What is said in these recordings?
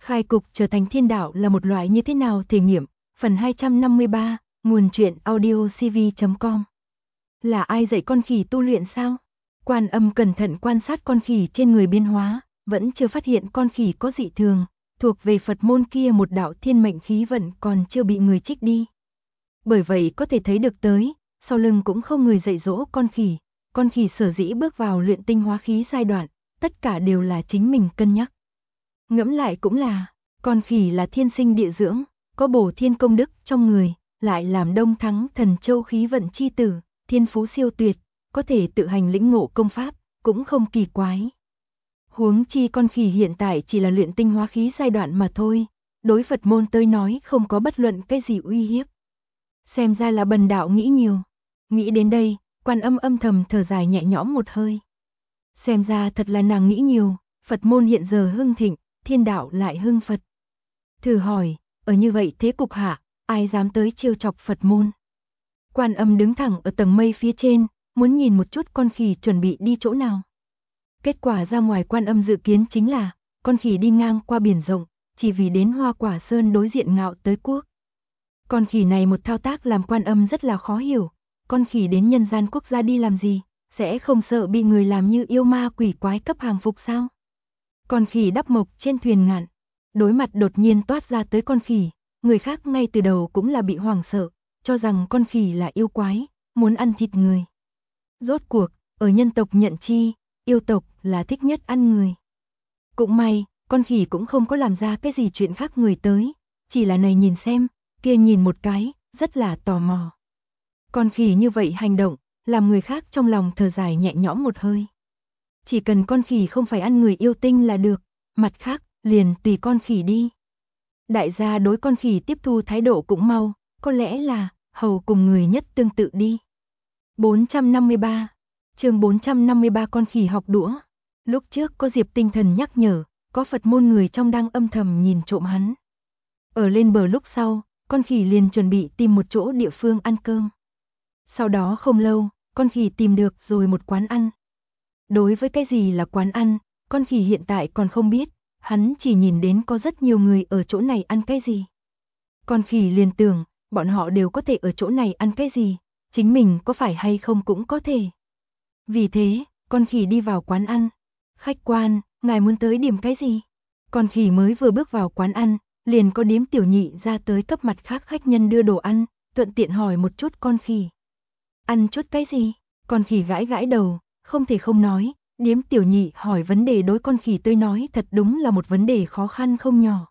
Khai cục trở thành thiên đạo là một loại như thế nào thể nghiệm, phần 253, nguồn truyện audiocv.com. Là ai dạy con khỉ tu luyện sao? Quan Âm cẩn thận quan sát con khỉ trên người biến hóa, vẫn chưa phát hiện con khỉ có dị thường, thuộc về Phật môn kia một đạo thiên mệnh khí vận còn chưa bị người trích đi. Bởi vậy có thể thấy được tới, sau lưng cũng không người dạy dỗ con khỉ sở dĩ bước vào luyện tinh hóa khí giai đoạn, tất cả đều là chính mình cân nhắc. Ngẫm lại cũng là, con khỉ là thiên sinh địa dưỡng, có bổ thiên công đức trong người, lại làm Đông Thắng Thần Châu khí vận chi tử, thiên phú siêu tuyệt, có thể tự hành lĩnh ngộ công pháp, cũng không kỳ quái. Huống chi con khỉ hiện tại chỉ là luyện tinh hóa khí giai đoạn mà thôi, đối Phật môn tới nói không có bất luận cái gì uy hiếp. Xem ra là bần đạo nghĩ nhiều. Nghĩ đến đây, Quan Âm âm thầm thở dài nhẹ nhõm một hơi. Xem ra thật là nàng nghĩ nhiều, Phật môn hiện giờ hưng thịnh, thiên đạo lại hưng Phật. Thử hỏi, ở như vậy thế cục hạ, ai dám tới trêu chọc Phật môn? Quan Âm đứng thẳng ở tầng mây phía trên, muốn nhìn một chút con khỉ chuẩn bị đi chỗ nào. Kết quả ra ngoài Quan Âm dự kiến chính là, con khỉ đi ngang qua biển rộng, chỉ vì đến Hoa Quả Sơn đối diện Ngạo Tới Quốc. Con khỉ này một thao tác làm Quan Âm rất là khó hiểu, con khỉ đến nhân gian quốc gia đi làm gì, sẽ không sợ bị người làm như yêu ma quỷ quái cấp hàng phục sao? Con khỉ đắp mộc trên thuyền ngạn, đối mặt đột nhiên toát ra tới con khỉ, người khác ngay từ đầu cũng là bị hoảng sợ, cho rằng con khỉ là yêu quái, muốn ăn thịt người. Rốt cuộc, ở nhân tộc nhận chi, yêu tộc là thích nhất ăn người. Cũng may, con khỉ cũng không có làm ra cái gì chuyện khác người tới, chỉ là này nhìn xem, kia nhìn một cái, rất là tò mò. Con khỉ như vậy hành động, làm người khác trong lòng thở dài nhẹ nhõm một hơi. Chỉ cần con khỉ không phải ăn người yêu tinh là được, mặt khác, liền tùy con khỉ đi. Đại gia đối con khỉ tiếp thu thái độ cũng mau, có lẽ là, hầu cùng người nhất tương tự đi. 453, chương 453 con khỉ học đũa. Lúc trước có Diệp Tinh Thần nhắc nhở, có Phật môn người trong đang âm thầm nhìn trộm hắn. Ở lên bờ lúc sau, con khỉ liền chuẩn bị tìm một chỗ địa phương ăn cơm. Sau đó không lâu, con khỉ tìm được rồi một quán ăn. Đối với cái gì là quán ăn, con khỉ hiện tại còn không biết, hắn chỉ nhìn đến có rất nhiều người ở chỗ này ăn cái gì. Con khỉ liền tưởng, bọn họ đều có thể ở chỗ này ăn cái gì, chính mình có phải hay không cũng có thể. Vì thế, con khỉ đi vào quán ăn. Khách quan, ngài muốn tới điểm cái gì? Con khỉ mới vừa bước vào quán ăn, liền có điếm tiểu nhị ra tới cấp mặt khác khách nhân đưa đồ ăn, thuận tiện hỏi một chút con khỉ. Ăn chút cái gì? Con khỉ gãi gãi đầu, không thể không nói, điếm tiểu nhị hỏi vấn đề đối con khỉ tới nói thật đúng là một vấn đề khó khăn không nhỏ.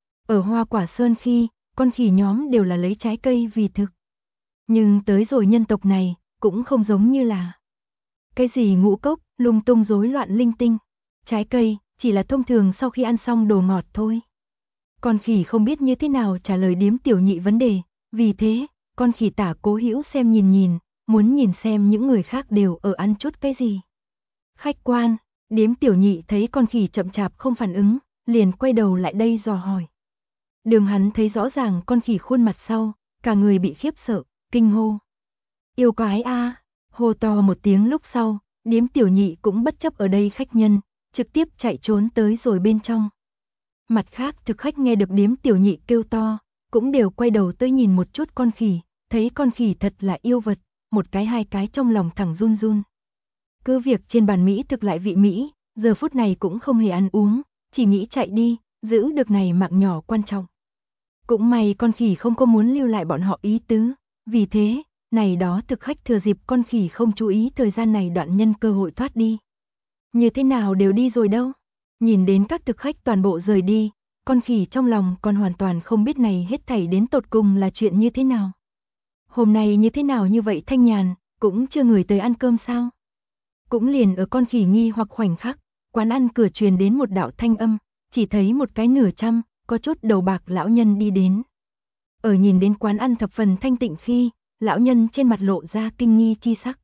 Ở Hoa Quả Sơn khi, con khỉ nhóm đều là lấy trái cây vì thực. Nhưng tới rồi nhân tộc này, cũng không giống như là cái gì ngũ cốc, lung tung rối loạn linh tinh. Trái cây, chỉ là thông thường sau khi ăn xong đồ ngọt thôi. Con khỉ không biết như thế nào trả lời điếm tiểu nhị vấn đề, vì thế, con khỉ tả Cố Hữu xem nhìn, muốn nhìn xem những người khác đều ở ăn chút cái gì. Khách quan, điếm tiểu nhị thấy con khỉ chậm chạp không phản ứng, liền quay đầu lại đây dò hỏi. Đường hắn thấy rõ ràng con khỉ khuôn mặt sau, cả người bị khiếp sợ, kinh hô. Yêu quái a! Hô to một tiếng lúc sau, điếm tiểu nhị cũng bất chấp ở đây khách nhân, trực tiếp chạy trốn tới rồi bên trong. Mặt khác thực khách nghe được điếm tiểu nhị kêu to, cũng đều quay đầu tới nhìn một chút con khỉ, thấy con khỉ thật là yêu vật, một cái hai cái trong lòng thẳng run run. Cứ việc trên bàn Mỹ thực lại vị Mỹ, giờ phút này cũng không hề ăn uống, chỉ nghĩ chạy đi, giữ được này mạng nhỏ quan trọng. Cũng may con khỉ không có muốn lưu lại bọn họ ý tứ, vì thế, này đó thực khách thừa dịp con khỉ không chú ý thời gian này đoạn nhân cơ hội thoát đi. Như thế nào đều đi rồi đâu? Nhìn đến các thực khách toàn bộ rời đi, con khỉ trong lòng còn hoàn toàn không biết này hết thảy đến tột cùng là chuyện như thế nào. Hôm nay như thế nào như vậy thanh nhàn, cũng chưa người tới ăn cơm sao? Cũng liền ở con khỉ nghi hoặc khoảnh khắc, quán ăn cửa truyền đến một đạo thanh âm, chỉ thấy một cái nửa trăm, có chút đầu bạc lão nhân đi đến. Ở nhìn đến quán ăn thập phần thanh tịnh khi, lão nhân trên mặt lộ ra kinh nghi chi sắc.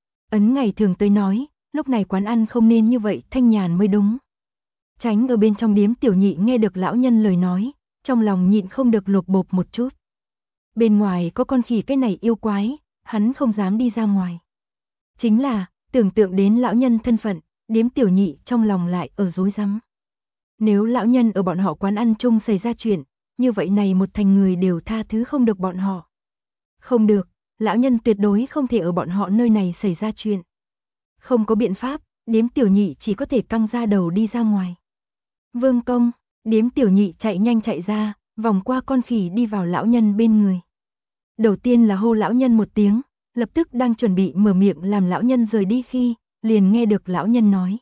Ấn ngày thường tới nói, lúc này quán ăn không nên như vậy thanh nhàn mới đúng. Tránh ở bên trong điếm tiểu nhị nghe được lão nhân lời nói, trong lòng nhịn không được lột bột một chút. Bên ngoài có con khỉ cái này yêu quái, hắn không dám đi ra ngoài. Chính là, tưởng tượng đến lão nhân thân phận, điếm tiểu nhị trong lòng lại ở rối rắm. Nếu lão nhân ở bọn họ quán ăn chung xảy ra chuyện, như vậy này một thành người đều tha thứ không được bọn họ. Không được, lão nhân tuyệt đối không thể ở bọn họ nơi này xảy ra chuyện. Không có biện pháp, Điếm Tiểu Nhị chỉ có thể căng ra đầu đi ra ngoài. Vương công, Điếm Tiểu Nhị chạy nhanh chạy ra, vòng qua con khỉ đi vào lão nhân bên người. Đầu tiên là hô lão nhân một tiếng, lập tức đang chuẩn bị mở miệng làm lão nhân rời đi khi, liền nghe được lão nhân nói.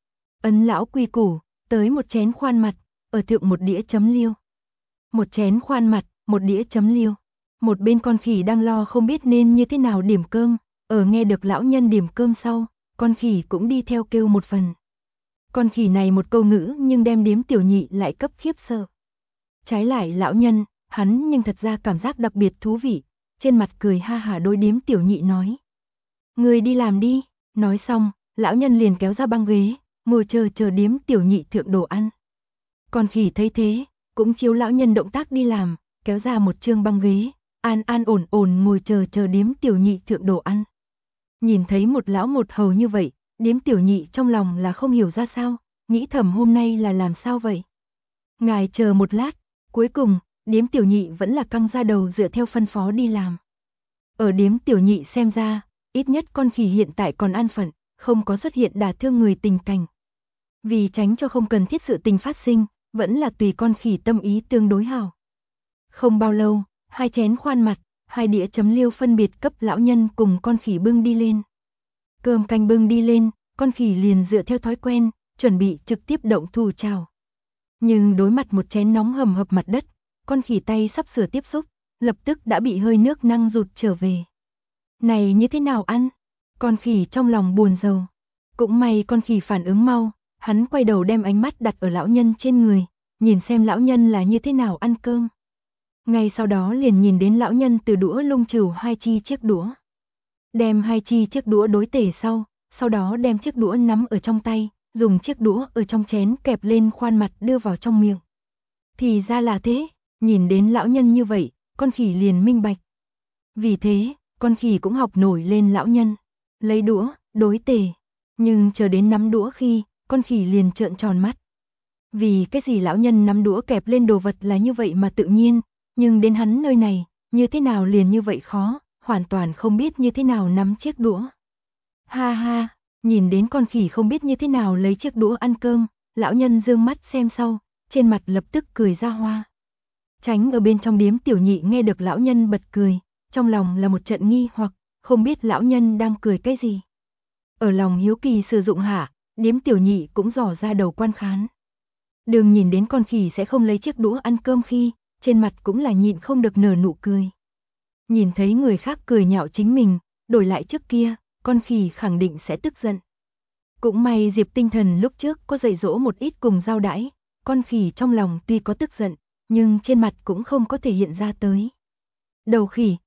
Ấn lão quy củ, tới một chén khoan mặt, ở thượng một đĩa chấm liêu. Một chén khoan mặt, một đĩa chấm liêu. Một bên con khỉ đang lo không biết nên như thế nào điểm cơm, ở nghe được lão nhân điểm cơm sau, con khỉ cũng đi theo kêu một phần. Con khỉ này một câu ngữ nhưng đem Điếm Tiểu Nhị lại cấp khiếp sợ. Trái lại lão nhân, hắn nhưng thật ra cảm giác đặc biệt thú vị, trên mặt cười ha hả đối Điếm Tiểu Nhị nói. Người đi làm đi, nói xong, lão nhân liền kéo ra băng ghế, ngồi chờ Điếm Tiểu Nhị thượng đồ ăn. Con khỉ thấy thế, cũng chiếu lão nhân động tác đi làm, kéo ra một chương băng ghế, an ổn ngồi chờ Điếm Tiểu Nhị thượng đồ ăn. Nhìn thấy một lão một hầu như vậy, Điếm Tiểu Nhị trong lòng là không hiểu ra sao, nghĩ thầm hôm nay là làm sao vậy. Ngài chờ một lát, cuối cùng, Điếm Tiểu Nhị vẫn là căng ra đầu dựa theo phân phó đi làm. Ở Điếm Tiểu Nhị xem ra, ít nhất con khỉ hiện tại còn an phận, không có xuất hiện đả thương người tình cảnh. Vì tránh cho không cần thiết sự tình phát sinh, vẫn là tùy con khỉ tâm ý tương đối hảo. Không bao lâu, 2 chén khoan mặt, 2 đĩa chấm liêu phân biệt cấp lão nhân cùng con khỉ bưng đi lên. Cơm canh bưng đi lên, con khỉ liền dựa theo thói quen, chuẩn bị trực tiếp động thủ chào. Nhưng đối mặt một chén nóng hầm hập mặt đất, con khỉ tay sắp sửa tiếp xúc, lập tức đã bị hơi nước năng rụt trở về. Này như thế nào ăn? Con khỉ trong lòng buồn rầu. Cũng may con khỉ phản ứng mau, hắn quay đầu đem ánh mắt đặt ở lão nhân trên người, nhìn xem lão nhân là như thế nào ăn cơm. Ngay sau đó liền nhìn đến lão nhân từ đũa lung trừu 2 chi chiếc đũa. Đem 2 chi chiếc đũa đối tể sau đó đem chiếc đũa nắm ở trong tay, dùng chiếc đũa ở trong chén kẹp lên khoan mặt đưa vào trong miệng. Thì ra là thế, nhìn đến lão nhân như vậy, con khỉ liền minh bạch. Vì thế, con khỉ cũng học nổi lên lão nhân, lấy đũa, đối tể. Nhưng chờ đến nắm đũa khi, con khỉ liền trợn tròn mắt. Vì cái gì lão nhân nắm đũa kẹp lên đồ vật là như vậy mà tự nhiên, nhưng đến hắn nơi này, như thế nào liền như vậy khó, hoàn toàn không biết như thế nào nắm chiếc đũa. Ha ha, nhìn đến con khỉ không biết như thế nào lấy chiếc đũa ăn cơm, lão nhân dương mắt xem sau, trên mặt lập tức cười ra hoa. Tránh ở bên trong Điếm Tiểu Nhị nghe được lão nhân bật cười, trong lòng là một trận nghi hoặc, không biết lão nhân đang cười cái gì. Ở lòng hiếu kỳ sử dụng hạ, Điếm Tiểu Nhị cũng dò ra đầu quan khán. Đường nhìn đến con khỉ sẽ không lấy chiếc đũa ăn cơm khi, trên mặt cũng là nhịn không được nở nụ cười. Nhìn thấy người khác cười nhạo chính mình, đổi lại trước kia, con khỉ khẳng định sẽ tức giận. Cũng may Diệp Tinh Thần lúc trước có dạy dỗ một ít cùng giao đãi, con khỉ trong lòng tuy có tức giận, nhưng trên mặt cũng không có thể hiện ra tới. Đầu khỉ,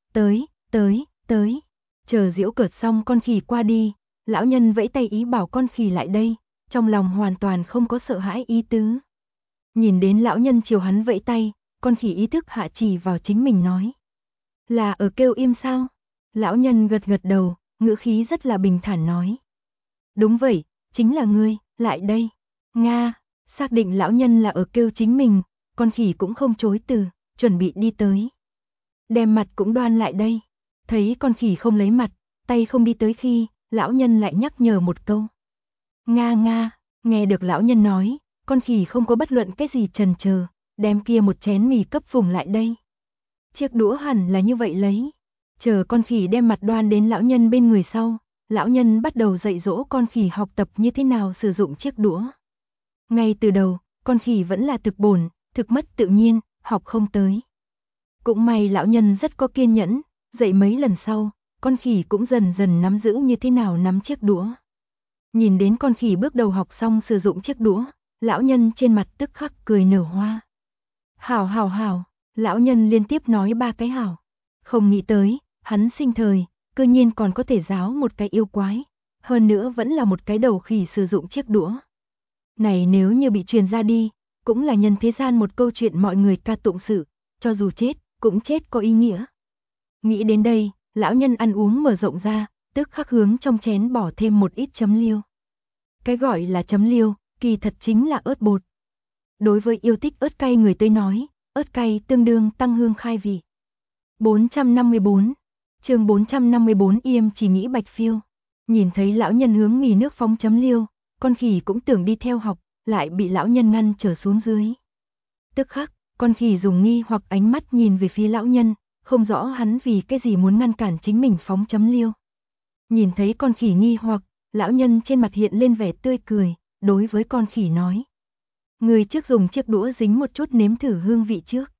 tới, chờ giễu cợt xong con khỉ qua đi, lão nhân vẫy tay ý bảo con khỉ lại đây, trong lòng hoàn toàn không có sợ hãi ý tứ. Nhìn đến lão nhân chiều hắn vẫy tay, con khỉ ý thức hạ chỉ vào chính mình nói. Là ở kêu im sao? Lão nhân gật gật đầu, ngữ khí rất là bình thản nói. Đúng vậy, chính là ngươi, lại đây. Nga, xác định lão nhân là ở kêu chính mình, con khỉ cũng không chối từ, chuẩn bị đi tới. Đem mặt cũng đoan lại đây. Thấy con khỉ không lấy mặt, tay không đi tới khi, lão nhân lại nhắc nhở một câu. Nga, nghe được lão nhân nói, con khỉ không có bất luận cái gì chần chờ, đem kia một chén mì cấp phùng lại đây. Chiếc đũa hẳn là như vậy lấy. Chờ con khỉ đem mặt đoan đến lão nhân bên người sau, lão nhân bắt đầu dạy dỗ con khỉ học tập như thế nào sử dụng chiếc đũa. Ngay từ đầu, con khỉ vẫn là thực bồn, thực mất tự nhiên, học không tới. Cũng may lão nhân rất có kiên nhẫn, dạy mấy lần sau, con khỉ cũng dần dần nắm giữ như thế nào nắm chiếc đũa. Nhìn đến con khỉ bước đầu học xong sử dụng chiếc đũa, lão nhân trên mặt tức khắc cười nở hoa. Hảo, lão nhân liên tiếp nói 3 cái hảo. Không nghĩ tới, hắn sinh thời, cơ nhiên còn có thể giáo một cái yêu quái, hơn nữa vẫn là một cái đầu khỉ sử dụng chiếc đũa. Này nếu như bị truyền ra đi, cũng là nhân thế gian một câu chuyện mọi người ca tụng sự, cho dù chết, cũng chết có ý nghĩa. Nghĩ đến đây, lão nhân ăn uống mở rộng ra, tức khắc hướng trong chén bỏ thêm một ít chấm liêu. Cái gọi là chấm liêu, kỳ thật chính là ớt bột. Đối với yêu thích ớt cay người tới nói, ớt cay tương đương tăng hương khai vị. 454. Chương 454 Yêm chỉ nghĩ Bạch Phiêu. Nhìn thấy lão nhân hướng mì nước phóng chấm liêu, con khỉ cũng tưởng đi theo học, lại bị lão nhân ngăn trở xuống dưới. Tức khắc, con khỉ dùng nghi hoặc ánh mắt nhìn về phía lão nhân, không rõ hắn vì cái gì muốn ngăn cản chính mình phóng chấm liêu. Nhìn thấy con khỉ nghi hoặc, lão nhân trên mặt hiện lên vẻ tươi cười, đối với con khỉ nói. Người trước dùng chiếc đũa dính một chút nếm thử hương vị trước.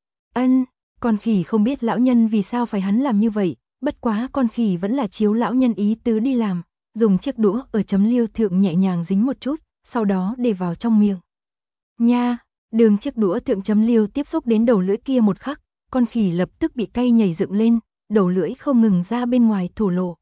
Ân, con khỉ không biết lão nhân vì sao phải hắn làm như vậy, bất quá con khỉ vẫn là chiếu lão nhân ý tứ đi làm, dùng chiếc đũa ở chấm liêu thượng nhẹ nhàng dính một chút, sau đó để vào trong miệng. Nha, đường chiếc đũa thượng chấm liêu tiếp xúc đến đầu lưỡi kia một khắc, con khỉ lập tức bị cay nhảy dựng lên, đầu lưỡi không ngừng ra bên ngoài thổ lộ.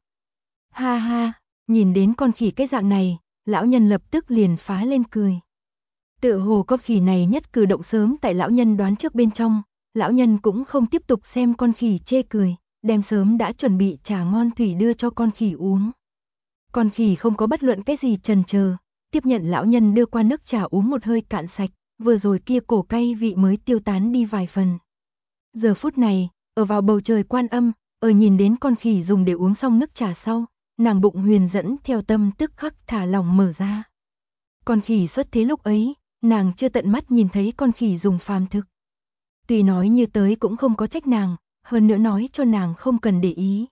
Ha ha, nhìn đến con khỉ cái dạng này, lão nhân lập tức liền phá lên cười. Tựa hồ con khỉ này nhất cử động sớm tại lão nhân đoán trước bên trong, lão nhân cũng không tiếp tục xem con khỉ chê cười, đem sớm đã chuẩn bị trà ngon thủy đưa cho con khỉ uống. Con khỉ không có bất luận cái gì chần chờ, tiếp nhận lão nhân đưa qua nước trà uống một hơi cạn sạch, vừa rồi kia cổ cay vị mới tiêu tán đi vài phần. Giờ phút này, ở vào bầu trời Quan Âm, ở nhìn đến con khỉ dùng để uống xong nước trà sau, nàng bụng huyền dẫn theo tâm tức khắc thả lỏng mở ra. Con khỉ xuất thế lúc ấy, nàng chưa tận mắt nhìn thấy con khỉ dùng phàm thực. Tuy nói như tới cũng không có trách nàng, hơn nữa nói cho nàng không cần để ý.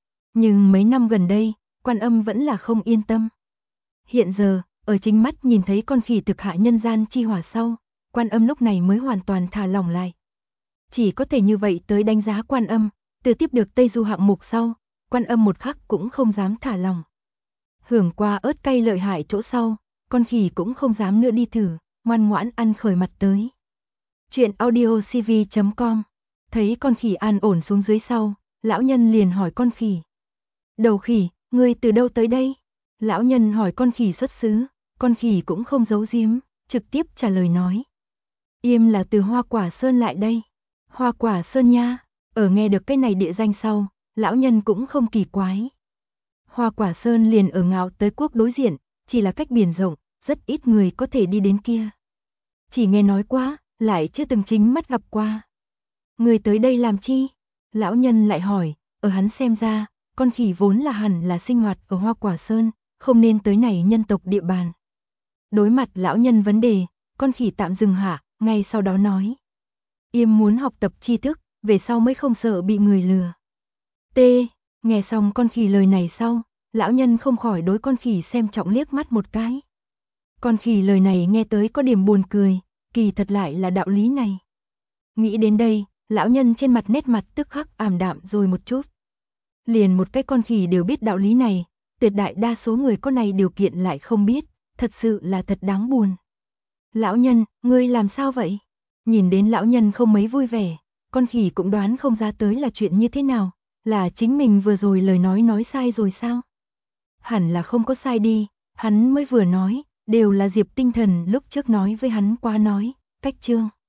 Nhưng mấy năm gần đây, Quan Âm vẫn là không yên tâm. Hiện giờ, ở chính mắt nhìn thấy con khỉ thực hạ nhân gian chi hỏa sau, Quan Âm lúc này mới hoàn toàn thả lỏng lại. Chỉ có thể như vậy tới đánh giá Quan Âm, từ tiếp được Tây Du hạng mục sau, Quan Âm một khắc cũng không dám thả lỏng. Hưởng qua ớt cay lợi hại chỗ sau, con khỉ cũng không dám nữa đi thử, ngoan ngoãn ăn khởi mặt tới. Chuyện audiocv.com. Thấy con khỉ an ổn xuống dưới sau, lão nhân liền hỏi con khỉ. Đầu khỉ, ngươi từ đâu tới đây? Lão nhân hỏi con khỉ xuất xứ, con khỉ cũng không giấu giếm, trực tiếp trả lời nói. Yêm là từ Hoa Quả Sơn lại đây. Hoa Quả Sơn nha, ở nghe được cái này địa danh sau, lão nhân cũng không kỳ quái. Hoa Quả Sơn liền ở ngạo tới quốc đối diện, chỉ là cách biển rộng, rất ít người có thể đi đến kia. Chỉ nghe nói qua, lại chưa từng chính mắt gặp qua. Người tới đây làm chi? Lão nhân lại hỏi, ở hắn xem ra, con khỉ vốn là hẳn là sinh hoạt ở Hoa Quả Sơn, không nên tới này nhân tộc địa bàn. Đối mặt lão nhân vấn đề, con khỉ tạm dừng hạ, ngay sau đó nói. Yêm muốn học tập tri thức, về sau mới không sợ bị người lừa. T. Nghe xong con khỉ lời này sau, lão nhân không khỏi đối con khỉ xem trọng liếc mắt một cái. Con khỉ lời này nghe tới có điểm buồn cười, kỳ thật lại là đạo lý này. Nghĩ đến đây, lão nhân trên mặt nét mặt tức khắc ảm đạm rồi một chút. Liền một cái con khỉ đều biết đạo lý này, tuyệt đại đa số người có này điều kiện lại không biết, thật sự là thật đáng buồn. Lão nhân, ngươi làm sao vậy? Nhìn đến lão nhân không mấy vui vẻ, con khỉ cũng đoán không ra tới là chuyện như thế nào, là chính mình vừa rồi lời nói sai rồi sao? Hẳn là không có sai đi, hắn mới vừa nói, đều là Diệp Tinh Thần lúc trước nói với hắn qua nói, cách chương.